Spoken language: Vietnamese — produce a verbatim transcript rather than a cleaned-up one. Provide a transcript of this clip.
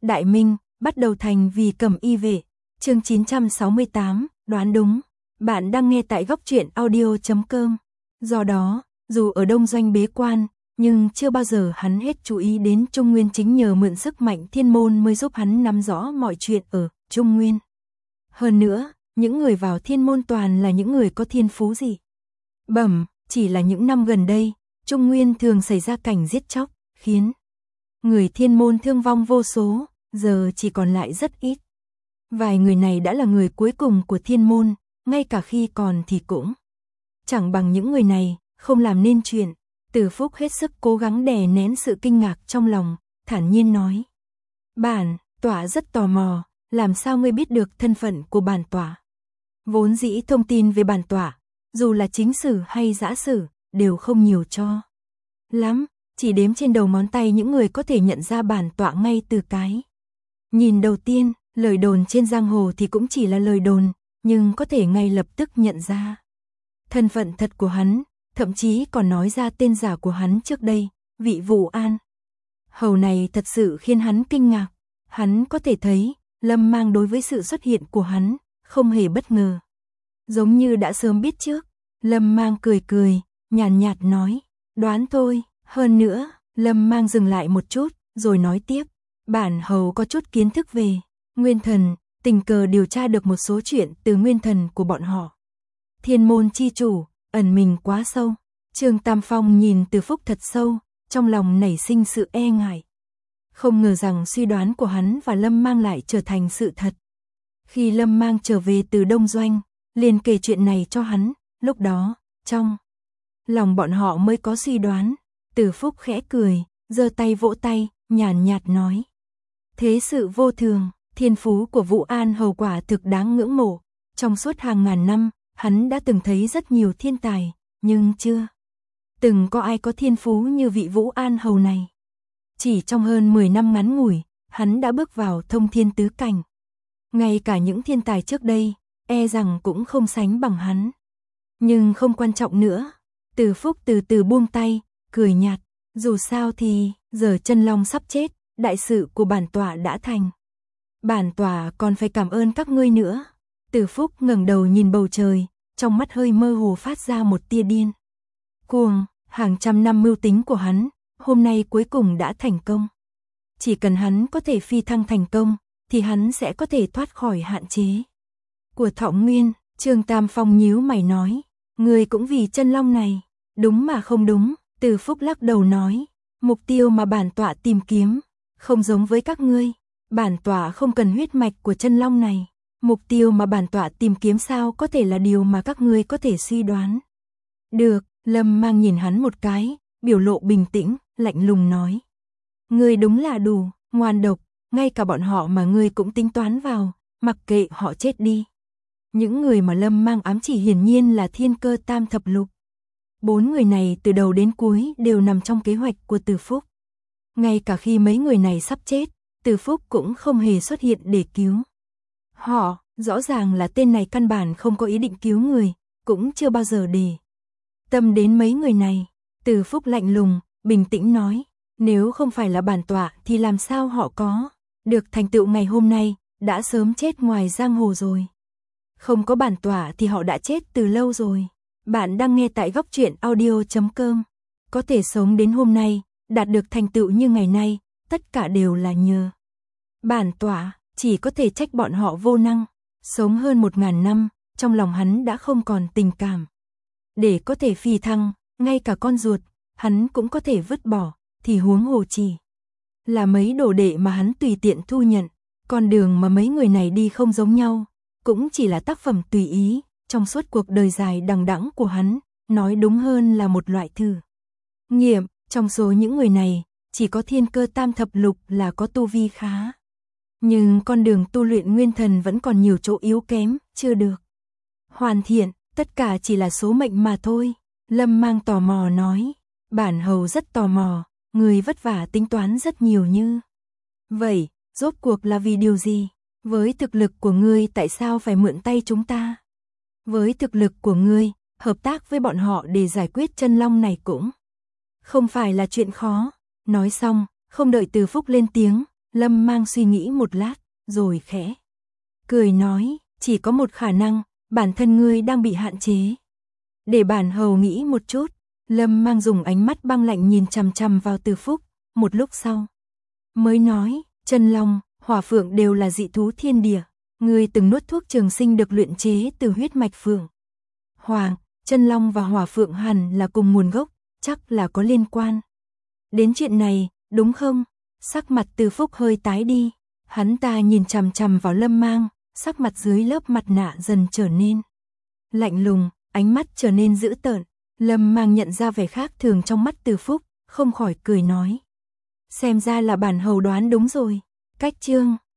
Đại Minh, bắt đầu thành vì Cẩm Y vệ. Chương chín trăm sáu mươi tám, đoán đúng. Bạn đang nghe tại góc truyện audio chấm com. Do đó, dù ở Đông Doanh bế quan, nhưng chưa bao giờ hắn hết chú ý đến Trung Nguyên, chính nhờ mượn sức mạnh thiên môn mới giúp hắn nắm rõ mọi chuyện ở Trung Nguyên. Hơn nữa, những người vào thiên môn toàn là những người có thiên phú gì. Bẩm, chỉ là những năm gần đây, Trung Nguyên thường xảy ra cảnh giết chóc, khiến người thiên môn thương vong vô số, giờ chỉ còn lại rất ít. Vài người này đã là người cuối cùng của thiên môn, ngay cả khi còn thì cũng chẳng bằng những người này, không làm nên chuyện. Từ Phúc hết sức cố gắng đè nén sự kinh ngạc trong lòng, thản nhiên nói. Bản tọa rất tò mò, làm sao ngươi biết được thân phận của bản tọa? Vốn dĩ thông tin về bản tọa, dù là chính sử hay giả sử, đều không nhiều cho lắm, chỉ đếm trên đầu ngón tay những người có thể nhận ra bản tọa ngay từ cái nhìn đầu tiên. Lời đồn trên giang hồ thì cũng chỉ là lời đồn, nhưng có thể ngay lập tức nhận ra thân phận thật của hắn, thậm chí còn nói ra tên giả của hắn trước đây, vị Vũ An Hầu này thật sự khiến hắn kinh ngạc. Hắn có thể thấy, Lâm Mang đối với sự xuất hiện của hắn, không hề bất ngờ. Giống như đã sớm biết trước. Lâm Mang cười cười, nhàn nhạt, nhạt nói, đoán thôi. Hơn nữa, Lâm Mang dừng lại một chút, rồi nói tiếp, bản hầu có chút kiến thức về Nguyên Thần, tình cờ điều tra được một số chuyện từ Nguyên Thần của bọn họ. Thiên môn chi chủ, ẩn mình quá sâu. Trương Tam Phong nhìn Từ Phúc thật sâu, trong lòng nảy sinh sự e ngại. Không ngờ rằng suy đoán của hắn và Lâm Mang lại trở thành sự thật. Khi Lâm Mang trở về từ Đông Doanh, liền kể chuyện này cho hắn, lúc đó, trong lòng bọn họ mới có suy đoán. Từ Phúc khẽ cười, giơ tay vỗ tay, nhàn nhạt nói. Thế sự vô thường, thiên phú của Vũ An Hầu quả thực đáng ngưỡng mộ. Trong suốt hàng ngàn năm, hắn đã từng thấy rất nhiều thiên tài, nhưng chưa từng có ai có thiên phú như vị Vũ An Hầu này. Chỉ trong hơn mười năm ngắn ngủi, hắn đã bước vào thông thiên tứ cảnh. Ngay cả những thiên tài trước đây, e rằng cũng không sánh bằng hắn. Nhưng không quan trọng nữa. Từ Phúc từ từ buông tay, cười nhạt. Dù sao thì, giờ chân long sắp chết, đại sự của bản tọa đã thành. Bản tọa còn phải cảm ơn các ngươi nữa. Từ Phúc ngẩng đầu nhìn bầu trời, trong mắt hơi mơ hồ phát ra một tia điên cuồng. Hàng trăm năm mưu tính của hắn, hôm nay cuối cùng đã thành công. Chỉ cần hắn có thể phi thăng thành công, thì hắn sẽ có thể thoát khỏi hạn chế của Thọ Nguyên. Trương Tam Phong nhíu mày nói, ngươi cũng vì chân long này. Đúng mà không đúng. Từ Phúc lắc đầu nói, mục tiêu mà bản tọa tìm kiếm, không giống với các ngươi. Bản tọa không cần huyết mạch của chân long này. Mục tiêu mà bản tọa tìm kiếm sao có thể là điều mà các ngươi có thể suy đoán được. Lâm Mang nhìn hắn một cái, biểu lộ bình tĩnh, lạnh lùng nói. Ngươi đúng là đủ ngoan độc, ngay cả bọn họ mà ngươi cũng tính toán vào, mặc kệ họ chết đi. Những người mà Lâm Mang ám chỉ hiển nhiên là Thiên Cơ Tam Thập Lục. Bốn người này từ đầu đến cuối đều nằm trong kế hoạch của Từ Phúc. Ngay cả khi mấy người này sắp chết, Từ Phúc cũng không hề xuất hiện để cứu họ. Rõ ràng là tên này căn bản không có ý định cứu người, cũng chưa bao giờ để tâm đến mấy người này. Từ Phúc lạnh lùng, bình tĩnh nói, nếu không phải là bản tọa thì làm sao họ có được thành tựu ngày hôm nay, đã sớm chết ngoài giang hồ rồi. Không có bản tọa thì họ đã chết từ lâu rồi. Bạn đang nghe tại góc truyện audio chấm com. Có thể sống đến hôm nay, đạt được thành tựu như ngày nay, tất cả đều là nhờ bản tọa. Chỉ có thể trách bọn họ vô năng. Sống hơn một ngàn năm, trong lòng hắn đã không còn tình cảm để có thể phi thăng, ngay cả con ruột, hắn cũng có thể vứt bỏ, thì huống hồ chỉ là mấy đồ đệ mà hắn tùy tiện thu nhận. Con đường mà mấy người này đi không giống nhau, cũng chỉ là tác phẩm tùy ý, trong suốt cuộc đời dài đằng đẵng của hắn, nói đúng hơn là một loại thử nghiệm. Trong số những người này, chỉ có Thiên Cơ Tam Thập Lục là có tu vi khá. Nhưng con đường tu luyện nguyên thần vẫn còn nhiều chỗ yếu kém, chưa được hoàn thiện. Tất cả chỉ là số mệnh mà thôi. Lâm Mang tò mò nói, bản hầu rất tò mò, người vất vả tính toán rất nhiều như vậy, rốt cuộc là vì điều gì? Với thực lực của ngươi tại sao phải mượn tay chúng ta? Với thực lực của ngươi, hợp tác với bọn họ để giải quyết chân long này cũng không phải là chuyện khó. Nói xong, không đợi Từ Phúc lên tiếng, Lâm Mang suy nghĩ một lát, rồi khẽ cười nói, chỉ có một khả năng, bản thân ngươi đang bị hạn chế. Để bản hầu nghĩ một chút. Lâm Mang dùng ánh mắt băng lạnh nhìn chằm chằm vào Từ Phúc, một lúc sau mới nói, Chân Long, Hỏa Phượng đều là dị thú thiên địa, ngươi từng nuốt thuốc trường sinh được luyện chế từ huyết mạch Phượng Hoàng, Chân Long và Hỏa Phượng hẳn là cùng nguồn gốc, chắc là có liên quan đến chuyện này, đúng không? Sắc mặt Từ Phúc hơi tái đi, hắn ta nhìn chằm chằm vào Lâm Mang, sắc mặt dưới lớp mặt nạ dần trở nên lạnh lùng, ánh mắt trở nên dữ tợn. Lâm Mang nhận ra vẻ khác thường trong mắt Từ Phúc, không khỏi cười nói, xem ra là bản hầu đoán đúng rồi. Cách chương